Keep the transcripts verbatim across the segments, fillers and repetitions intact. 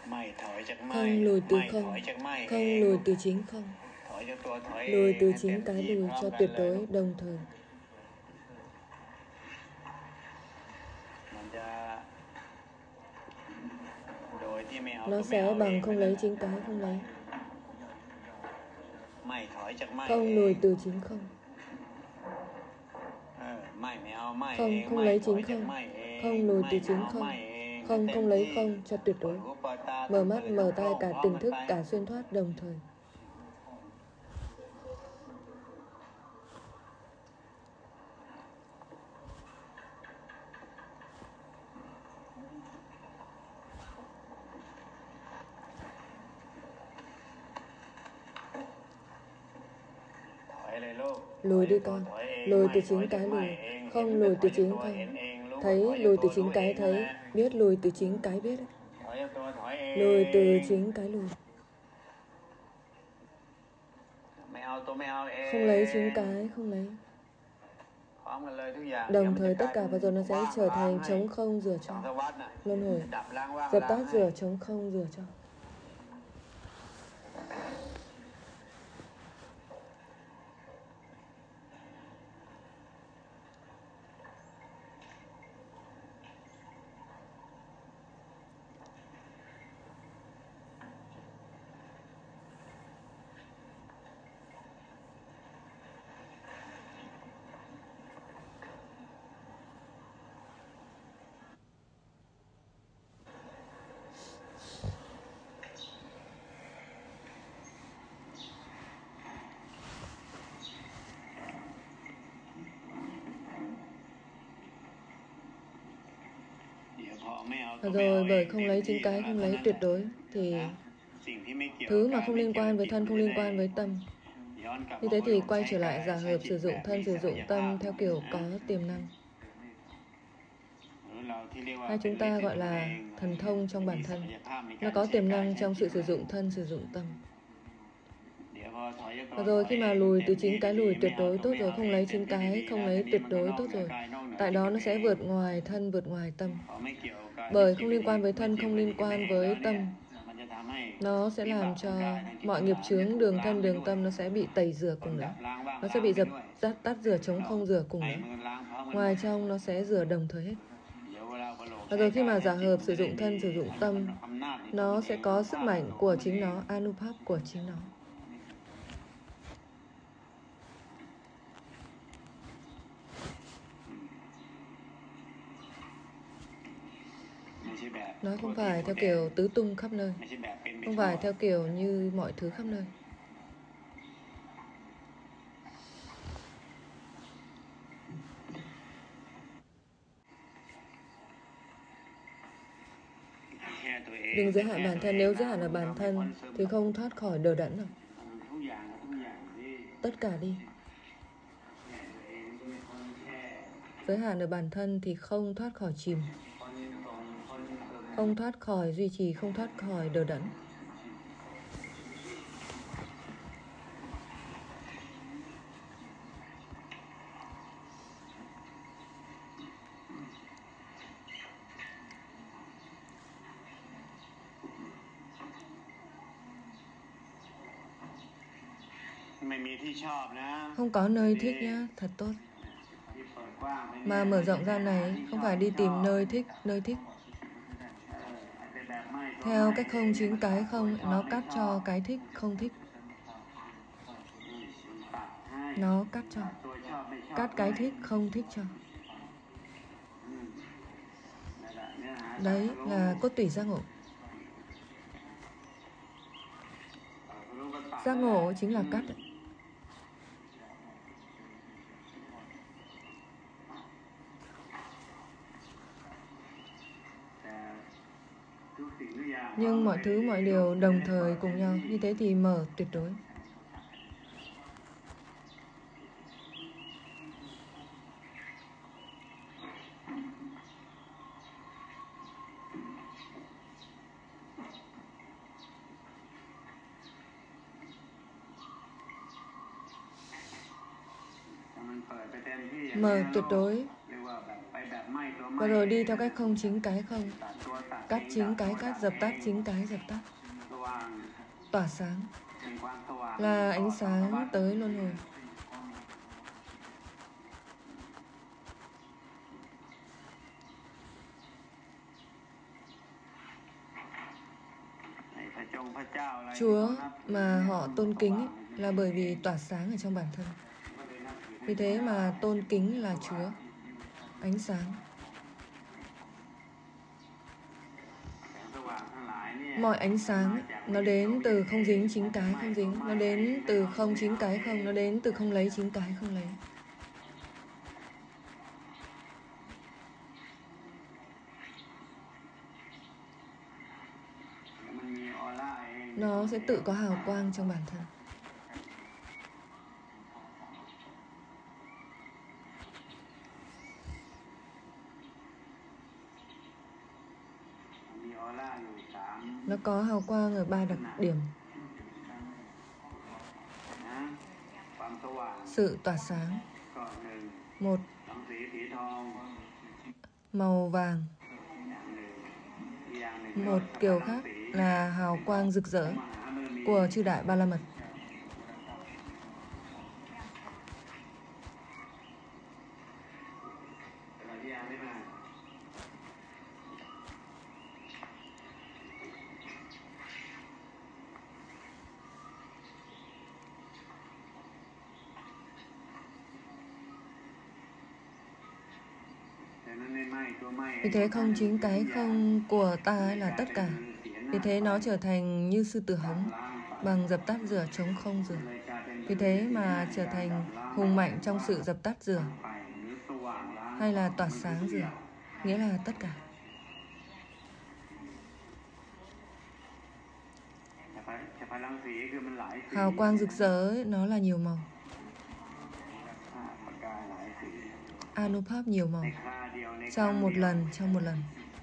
Không lùi từ không, không lùi từ chính không, lùi từ chính cái lùi cho tuyệt đối đồng thời. Nó sẽ bằng không lấy chính cái không lấy. Không lùi từ chính không. Không, không lấy chính không. Không lùi từ chính không. Không, không lấy không cho tuyệt đối. Mở mắt, mở tai cả tỉnh thức, cả xuyên thoát đồng thời. Lùi đi con, lùi từ chính cái lùi, không lùi từ chính không. Thấy, lùi từ chính cái thấy, biết lùi từ chính cái biết. Lùi từ chính cái lùi. Không lấy chính cái, không lấy. Đồng thời tất cả và rồi nó sẽ trở thành trống không rửa cho. Luân hồi, dập tắt rửa trống không rửa cho. Rồi bởi không lấy chính cái, không lấy tuyệt đối thì thứ mà không liên quan với thân, không liên quan với tâm. Như thế thì quay trở lại giả hợp sử dụng thân, sử dụng tâm theo kiểu có tiềm năng. Hay chúng ta gọi là thần thông trong bản thân. Nó có tiềm năng trong sự sử dụng thân, sử dụng tâm. Và rồi khi mà lùi từ chính cái lùi tuyệt đối tốt rồi, không lấy chính cái, không lấy tuyệt đối tốt rồi, tại đó nó sẽ vượt ngoài thân, vượt ngoài tâm. Bởi không liên quan với thân, không liên quan với tâm, nó sẽ làm cho mọi nghiệp chướng đường thân, đường tâm nó sẽ bị tẩy rửa cùng nữa. Nó sẽ bị dập tắt, tắt rửa, chống không rửa cùng nữa. Ngoài trong nó sẽ rửa đồng thời hết. Và rồi khi mà giả hợp sử dụng thân, sử dụng tâm, nó sẽ có sức mạnh của chính nó, Anupap của chính nó. Nó không phải theo kiểu tứ tung khắp nơi, không phải theo kiểu như mọi thứ khắp nơi. Đừng giới hạn bản thân, nếu giới hạn ở bản thân thì không thoát khỏi đờ đẫn đâu. Tất cả đi. Giới hạn ở bản thân thì không thoát khỏi chìm, không thoát khỏi duy trì, không thoát khỏi đờ đẫn. Không có nơi thích nhá, thật tốt. Mà mở rộng ra này, không phải đi tìm nơi thích, nơi thích. Theo cách không chính cái không, nó cắt cho cái thích, không thích. Nó cắt cho. Cắt cái thích, không thích cho. Đấy là cốt tủy giác ngộ. Giác ngộ chính là cắt. Nhưng mọi thứ, mọi điều đồng thời cùng nhau, như thế thì mở tuyệt đối. Mở tuyệt đối và rồi đi theo cách không chính cái không, cắt chính cái cắt, dập tắt chính cái dập tắt. Tỏa sáng là ánh sáng tới luân hồi. Chúa mà họ tôn kính ấy, là bởi vì tỏa sáng ở trong bản thân. Vì thế mà tôn kính là Chúa, ánh sáng. Mọi ánh sáng ấy, nó đến từ không dính chính cái không dính, nó đến từ không chính cái không, nó đến từ không lấy chính cái không lấy. Nó sẽ tự có hào quang trong bản thân. Nó có hào quang ở ba đặc điểm. Sự tỏa sáng. Một, màu vàng. Một kiểu khác là hào quang rực rỡ của chư Đại Ba La Mật. Vì thế không chính cái không của ta là tất cả. Vì thế nó trở thành như sư tử hống, bằng dập tắt rửa chống không rửa. Vì thế mà trở thành hùng mạnh trong sự dập tắt rửa, hay là tỏa sáng rửa, nghĩa là tất cả. Hào quang rực rỡ ấy, nó là nhiều màu. Anupap nhiều màu. Trong một lần, trong một lần.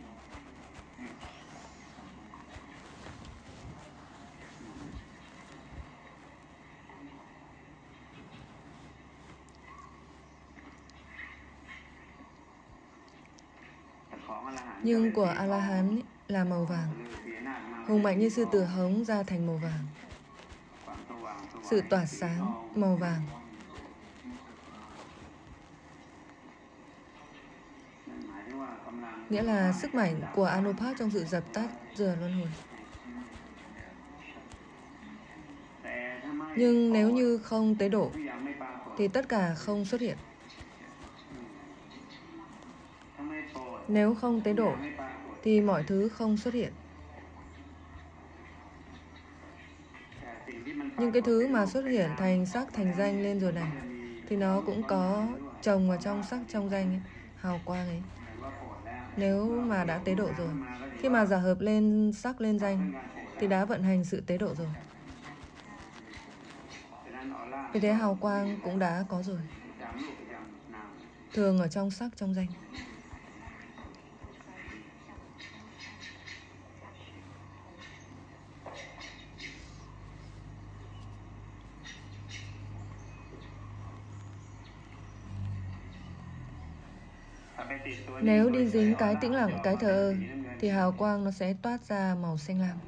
Nhưng của A-la-hán là màu vàng. Hùng mạnh như sư tử hống ra thành màu vàng. Sự tỏa sáng màu vàng. Nghĩa là sức mạnh của Anupap trong sự dập tắt rửa luân hồi. Nhưng nếu như không tế độ thì tất cả không xuất hiện. Nếu không tế độ thì mọi thứ không xuất hiện. Nhưng cái thứ mà xuất hiện thành sắc thành danh lên rồi này, thì nó cũng có chồng vào trong sắc trong danh ấy, hào quang ấy. Nếu mà đã tế độ rồi, khi mà giả hợp lên sắc lên danh thì đã vận hành sự tế độ rồi. Vì thế hào quang cũng đã có rồi, thường ở trong sắc trong danh. Nếu đi dính cái tĩnh lặng, cái thờ ơ, thì hào quang nó sẽ toát ra màu xanh lam.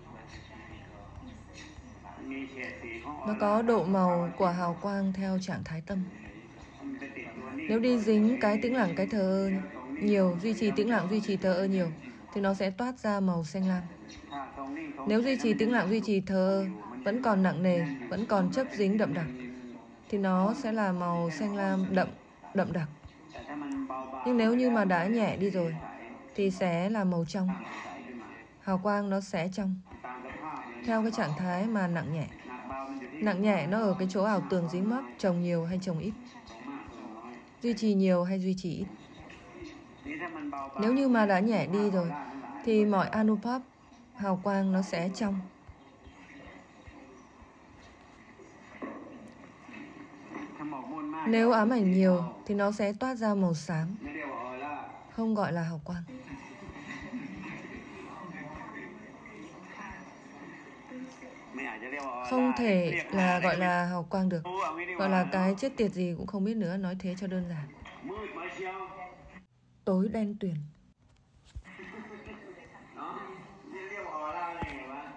Nó có độ màu của hào quang theo trạng thái tâm. Nếu đi dính cái tĩnh lặng, cái thờ ơ nhiều, duy trì tĩnh lặng, duy trì thờ ơ nhiều, thì nó sẽ toát ra màu xanh lam. Nếu duy trì tĩnh lặng, duy trì thờ ơ vẫn còn nặng nề, vẫn còn chấp dính đậm đặc, thì nó sẽ là màu xanh lam đậm, đậm đặc. Nhưng nếu như mà đã nhẹ đi rồi thì sẽ là màu trong. Hào quang nó sẽ trong theo cái trạng thái mà nặng nhẹ. Nặng nhẹ nó ở cái chỗ ảo tưởng dính mắc, trồng nhiều hay trồng ít, duy trì nhiều hay duy trì ít. Nếu như mà đã nhẹ đi rồi thì mọi Anupap, hào quang nó sẽ trong. Nếu ám ảnh nhiều thì nó sẽ toát ra màu sáng, không gọi là hào quang. Không thể là gọi là hào quang được. Gọi là cái chết tiệt gì cũng không biết nữa, nói thế cho đơn giản. Tối đen tuyền.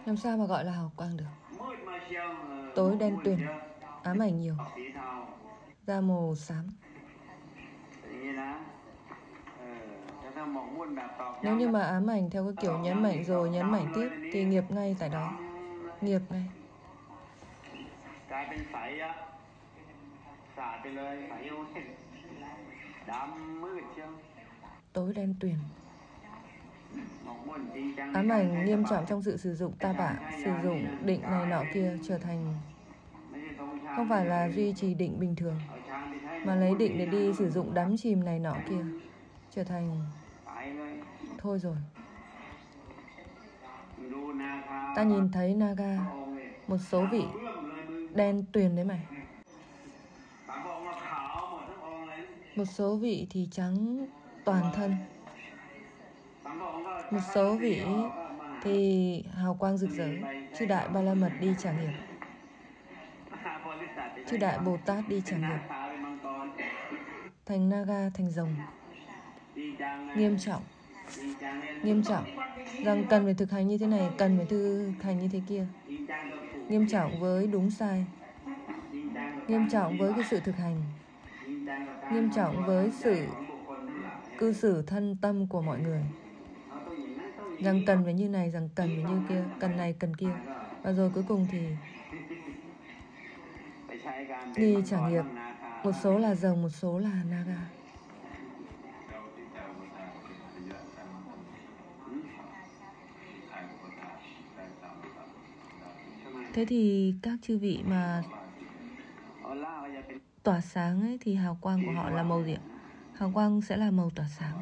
Làm sao mà gọi là hào quang được? Tối đen tuyền, ám ảnh nhiều, da màu xám. Nếu như mà ám ảnh theo cái kiểu nhấn mạnh rồi nhấn mạnh tiếp thì nghiệp ngay tại đó. Nghiệp ngay. Tối đen tuyền, ám ảnh nghiêm trọng trong sự sử dụng ta bạ, sử dụng định này nọ kia trở thành không phải là duy trì định bình thường, mà lấy định để đi sử dụng đắm chìm này nọ kia, trở thành thôi rồi. Ta nhìn thấy Naga, một số vị đen tuyền đấy mày, một số vị thì trắng toàn thân, một số vị thì hào quang rực rỡ. Chư Đại Ba La Mật đi trả nghiệp, chư Đại Bồ Tát đi trả nghiệp, thành Naga, thành rồng. Nghiêm trọng, nghiêm trọng rằng cần phải thực hành như thế này, cần phải thực hành như thế kia. Nghiêm trọng với đúng sai, nghiêm trọng với cái sự thực hành, nghiêm trọng với sự cư xử thân tâm của mọi người, rằng cần phải như này, rằng cần phải như kia, cần này cần kia. Và rồi cuối cùng thì đi trả nghiệp. Một số là rồng, một số là Naga. Thế thì các chư vị mà tỏa sáng ấy, thì hào quang của họ là màu gì ạ? Hào quang sẽ là màu tỏa sáng,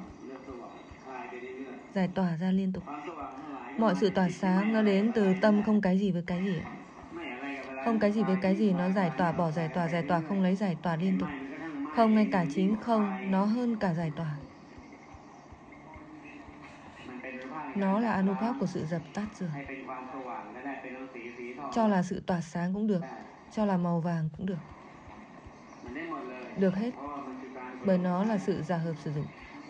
giải tỏa ra liên tục. Mọi sự tỏa sáng nó đến từ tâm, không cái gì với cái gì. Không cái gì với cái gì, nó giải tỏa, bỏ giải tỏa, giải tỏa không lấy giải tỏa liên tục. Không ngay cả chính không, nó hơn cả giải tỏa. Nó là anupap của sự dập tắt rồi. Cho là sự tỏa sáng cũng được, cho là màu vàng cũng được. Được hết, bởi nó là sự giả hợp sử dụng.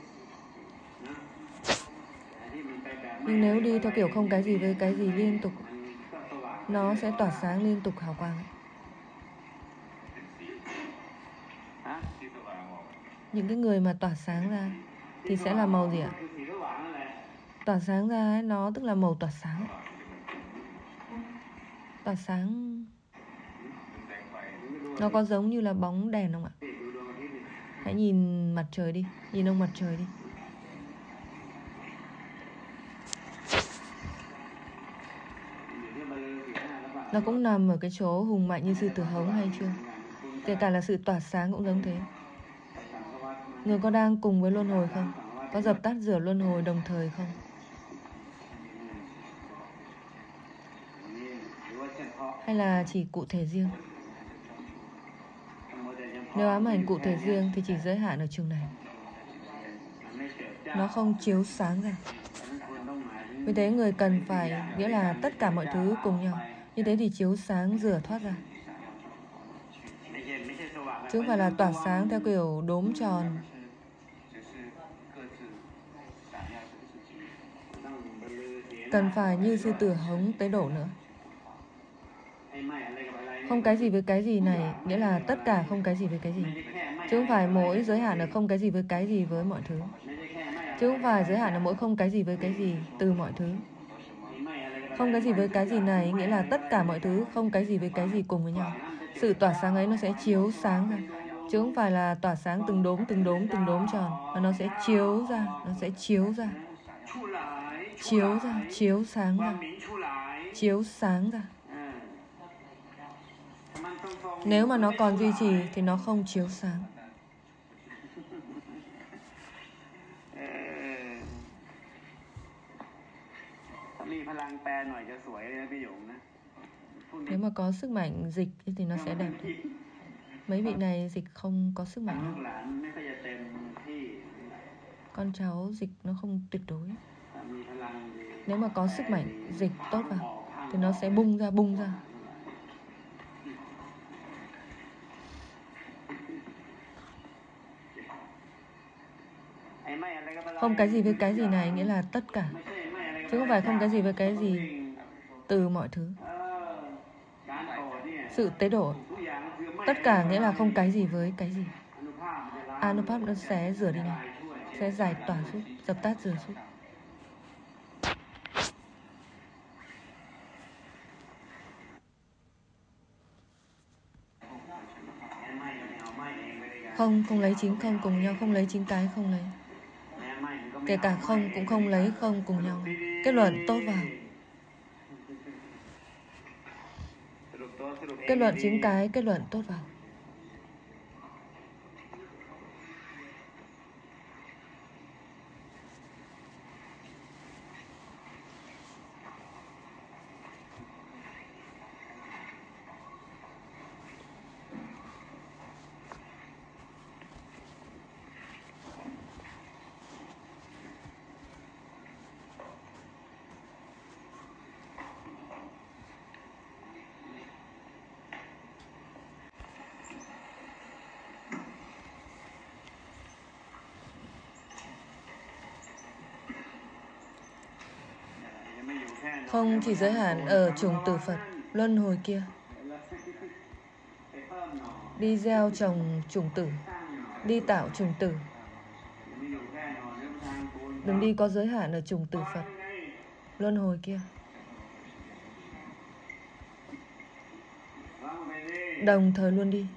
Nhưng nếu đi theo kiểu không cái gì với cái gì liên tục, nó sẽ tỏa sáng liên tục hào quang. Những cái người mà tỏa sáng ra thì sẽ là màu gì ạ? Tỏa sáng ra ấy, nó tức là màu tỏa sáng ấy. Tỏa sáng nó có giống như là bóng đèn không ạ? Hãy nhìn mặt trời đi, nhìn ông mặt trời đi. Nó cũng nằm ở cái chỗ hùng mạnh như sư tử hống hay chưa? Kể cả là sự tỏa sáng cũng giống thế. Người có đang cùng với luân hồi không? Có dập tắt rửa luân hồi đồng thời không? Hay là chỉ cụ thể riêng? Nếu ám ảnh cụ thể riêng thì chỉ giới hạn ở trường này. Nó không chiếu sáng ra. Vì thế người cần phải, nghĩa là tất cả mọi thứ cùng nhau. Như thế thì chiếu sáng rửa thoát ra. Chứ không phải là tỏa sáng theo kiểu đốm tròn. Cần phải như sư tử hống tới độ nữa. Không cái gì với cái gì này, nghĩa là tất cả không cái gì với cái gì. Chứ không phải mỗi giới hạn ở không cái gì với cái gì với mọi thứ. Chứ không phải giới hạn ở mỗi không cái gì với cái gì từ mọi thứ. Không cái gì với cái gì này nghĩa là tất cả mọi thứ không cái gì với cái gì cùng với nhau. Sự tỏa sáng ấy nó sẽ chiếu sáng ra. Chứ không phải là tỏa sáng từng đốm, từng đốm, từng đốm tròn. Mà nó sẽ chiếu ra, nó sẽ chiếu ra. Chiếu ra, chiếu sáng ra. Chiếu sáng ra. Nếu mà nó còn duy trì thì nó không chiếu sáng. Nếu mà có sức mạnh dịch thì nó sẽ đẹp. Mấy vị này dịch không có sức mạnh đâu. Con cháu dịch nó không tuyệt đối. Nếu mà có sức mạnh dịch tốt vào thì nó sẽ bung ra, bung ra. Không cái gì với cái gì này nghĩa là tất cả. Chứ không phải không cái gì với cái gì từ mọi thứ. Sự tế độ, tất cả nghĩa là không cái gì với cái gì. Anupap nó sẽ rửa đi ngay, sẽ giải tỏa giúp, dập tắt rửa giúp. Không, không lấy chính không cùng nhau, không lấy chính cái không lấy. Kể cả không cũng không lấy không cùng nhau. Kết luận tốt vào. Kết luận chính cái, kết luận tốt vào. Không chỉ giới hạn ở chủng tử Phật, luân hồi kia. Đi gieo trồng chủng tử, đi tạo chủng tử. Đừng đi có giới hạn ở chủng tử Phật, luân hồi kia. Đồng thời luôn đi.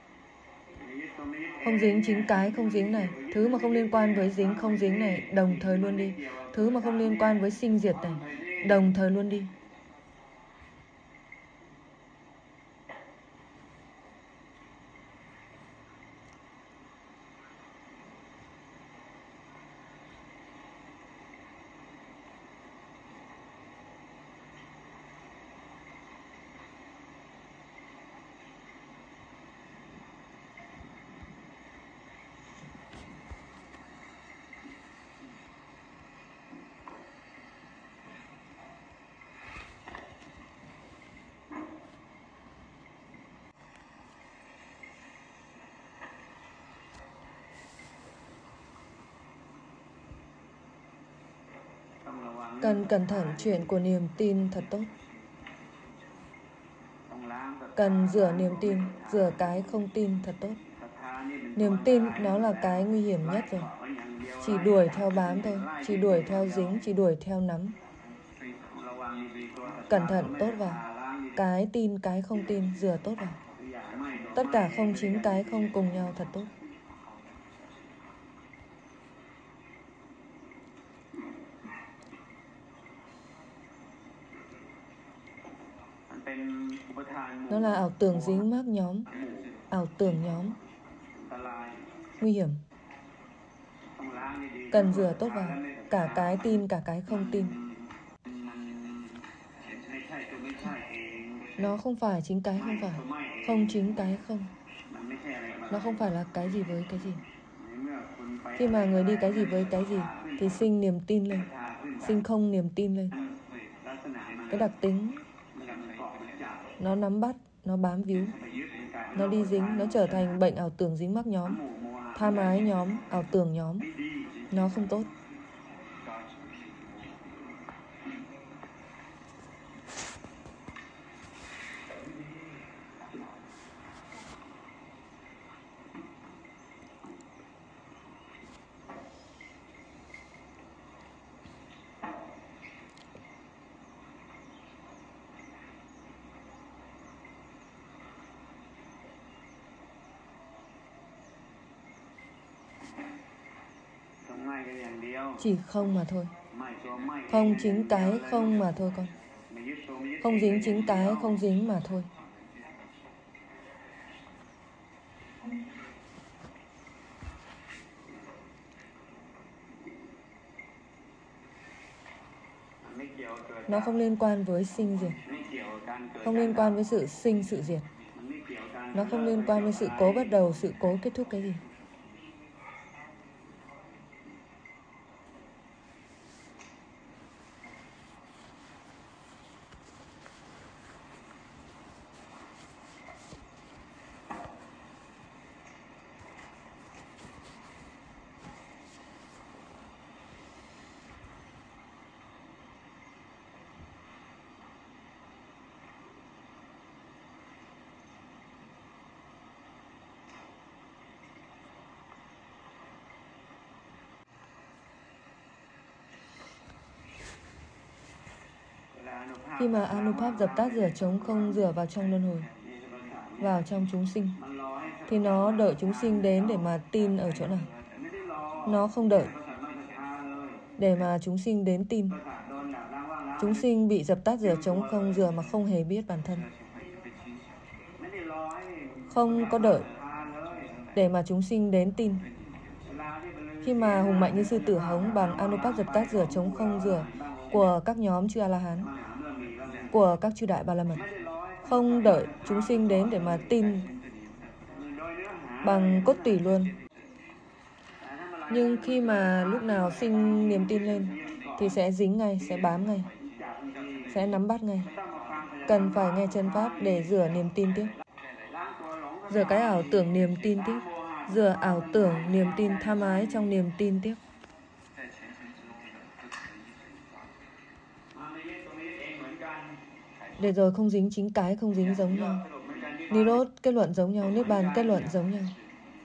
Không dính chính cái, không dính này. Thứ mà không liên quan với dính, không dính này, đồng thời luôn đi. Thứ mà không liên quan với sinh diệt này, đồng thời luôn đi. Cần cẩn thận chuyện của niềm tin thật tốt. Cần rửa niềm tin, rửa cái không tin thật tốt. Niềm tin nó là cái nguy hiểm nhất rồi. Chỉ đuổi theo bám thôi, chỉ đuổi theo dính, chỉ đuổi theo nắm. Cẩn thận tốt vào. Cái tin, cái không tin, rửa tốt vào. Tất cả không chính cái không cùng nhau thật tốt. Nó là ảo tưởng dính mác nhóm, ảo tưởng nhóm, nguy hiểm. Cần rửa tốt vào, cả cái tin, cả cái không tin. Nó không phải chính cái không phải, không chính cái không. Nó không phải là cái gì với cái gì. Khi mà người đi cái gì với cái gì thì sinh niềm tin lên, sinh không niềm tin lên. Cái đặc tính nó nắm bắt, nó bám víu, nó đi dính, nó trở thành bệnh ảo tưởng dính mắc nhóm, tham ái nhóm, ảo tưởng nhóm. Nó không tốt. Chỉ không mà thôi. Không chính cái không mà thôi con. Không dính chính cái không dính mà thôi. Nó không liên quan với sinh diệt, không liên quan với sự sinh sự diệt. Nó không liên quan với sự cố bắt đầu, sự cố kết thúc cái gì. Khi mà Anupap dập tắt rửa trống không rửa vào trong luân hồi, vào trong chúng sinh, thì nó đợi chúng sinh đến để mà tin ở chỗ nào? Nó không đợi để mà chúng sinh đến tin. Chúng sinh bị dập tắt rửa trống không rửa mà không hề biết bản thân. Không có đợi để mà chúng sinh đến tin. Khi mà hùng mạnh như sư tử hống bằng Anupap dập tắt rửa trống không rửa của các nhóm chư A-la-hán, của các chư đại Ba La Mật, không đợi chúng sinh đến để mà tin bằng cốt tủy luôn. Nhưng khi mà lúc nào sinh niềm tin lên thì sẽ dính ngay, sẽ bám ngay, sẽ nắm bắt ngay. Cần phải nghe chân pháp để rửa niềm tin tiếp, rửa cái ảo tưởng niềm tin tiếp, rửa ảo tưởng niềm tin tham ái trong niềm tin tiếp. Để rồi không dính chính cái, không dính giống nhau. Nirod kết luận giống nhau, Niết Bàn kết luận giống nhau.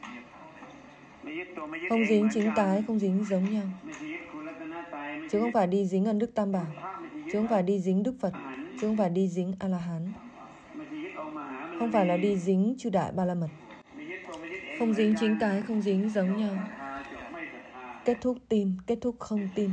Không dính chính cái, không dính giống nhau. Chứ không phải đi dính ân đức Tam Bảo, chứ không phải đi dính Đức Phật, chứ không phải đi dính A-la-hán. Không phải là đi dính chư đại Ba La Mật. Không dính chính cái, không dính giống nhau. Kết thúc tin, kết thúc không tin.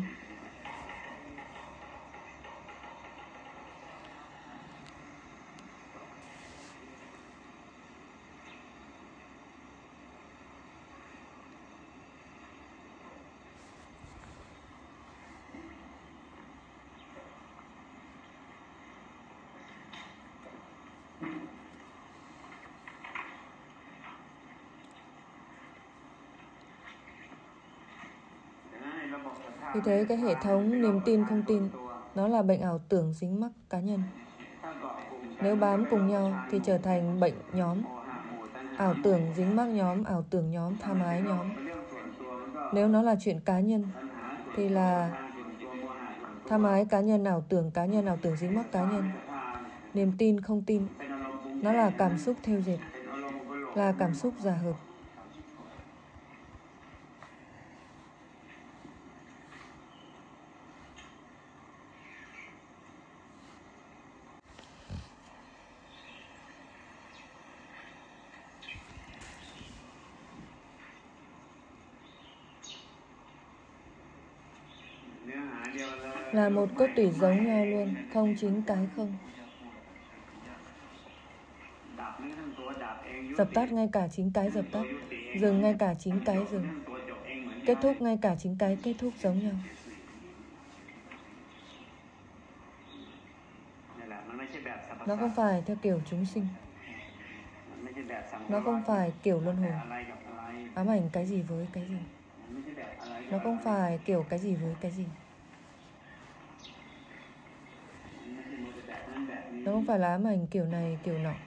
Vì thế cái hệ thống niềm tin không tin, nó là bệnh ảo tưởng dính mắc cá nhân. Nếu bám cùng nhau thì trở thành bệnh nhóm. Ảo tưởng dính mắc nhóm, ảo tưởng nhóm, tham ái nhóm. Nếu nó là chuyện cá nhân thì là tham ái cá nhân, ảo tưởng cá nhân, ảo tưởng dính mắc cá nhân. Niềm tin không tin, nó là cảm xúc theo dệt, là cảm xúc giả hợp. Là một cốt tủy giống nhau luôn, không chính cái không. Dập tắt ngay cả chính cái dập tắt, dừng ngay cả chính cái dừng, kết thúc ngay cả chính cái kết thúc giống nhau. Nó không phải theo kiểu chúng sinh, nó không phải kiểu luân hồi, ám ảnh cái gì với cái gì. Nó không phải kiểu cái gì với cái gì. Nó không phải là ám ảnh kiểu này kiểu nọ.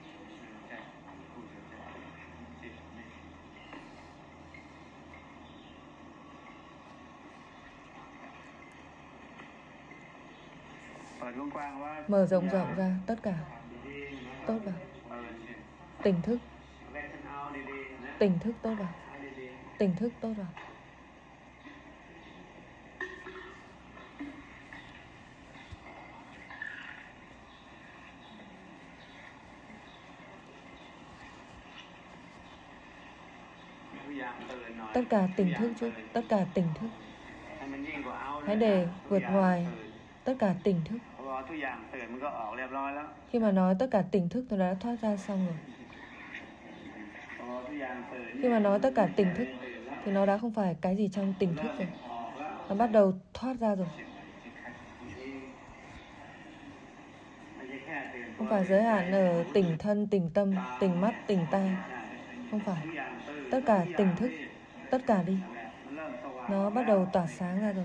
Mở rộng rộng ra tất cả, tốt vào. Tỉnh thức, tỉnh thức tốt vào, tỉnh thức tốt vào. Tất cả tỉnh thức chứ, tất cả tỉnh thức. Hãy để vượt ngoài tất cả tỉnh thức. Khi mà nói tất cả tỉnh thức, tôi đã thoát ra xong rồi. Khi mà nói tất cả tỉnh thức thì nó đã không phải cái gì trong tỉnh thức rồi. Nó bắt đầu thoát ra rồi. Không phải giới hạn ở tỉnh thân, tỉnh tâm, tỉnh mắt, tỉnh tai. Không phải. Tất cả tỉnh thức, tất cả đi. Nó bắt đầu tỏa sáng ra rồi.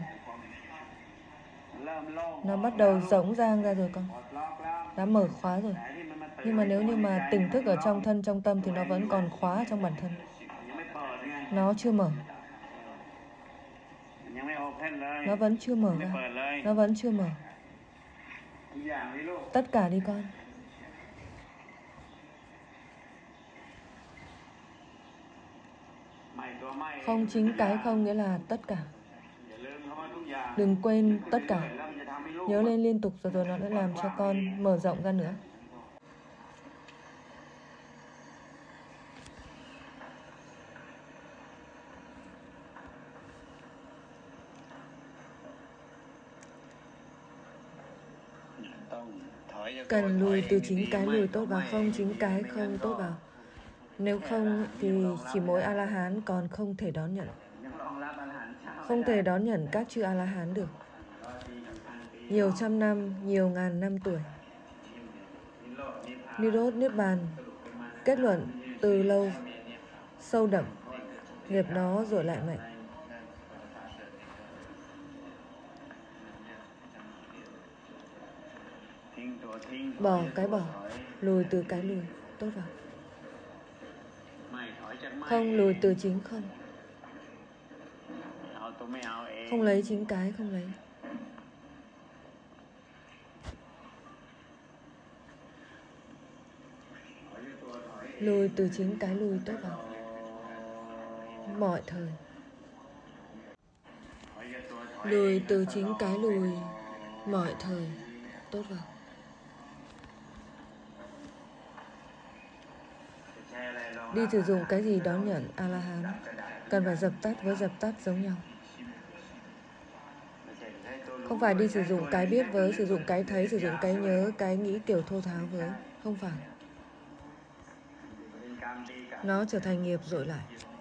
Nó bắt đầu rỗng rang ra rồi con. Đã mở khóa rồi. Nhưng mà nếu như mà tỉnh thức ở trong thân, trong tâm thì nó vẫn còn khóa trong bản thân. Nó chưa mở. Nó vẫn chưa mở ra. Nó vẫn chưa mở. Tất cả đi con. Không chính cái không nghĩa là tất cả. Đừng quên tất cả. Nhớ lên liên tục rồi rồi nó sẽ làm cho con mở rộng ra nữa. Cần lùi từ chính cái lùi tốt vào không, chính cái không tốt vào. Nếu không thì chỉ mỗi A-la-hán, còn không thể đón nhận. Không thể đón nhận các chư A-la-hán được. Nhiều trăm năm, nhiều ngàn năm tuổi. Nirod Niết Bàn kết luận từ lâu, sâu đậm, nghiệp nó rồi lại mạnh. Bỏ cái bỏ, lùi từ cái lùi tốt vào. Không lùi từ chính không. Không lấy chính cái không lấy. Lùi từ chính cái lùi tốt vào. Mọi thời. Lùi từ chính cái lùi mọi thời tốt vào. Đi sử dụng cái gì đón nhận A-la-hán, cần phải dập tắt với dập tắt giống nhau. Không phải đi sử dụng cái biết với sử dụng cái thấy, sử dụng cái nhớ, cái nghĩ kiểu thô tháo với. Không phải. Nó trở thành nghiệp dội lại.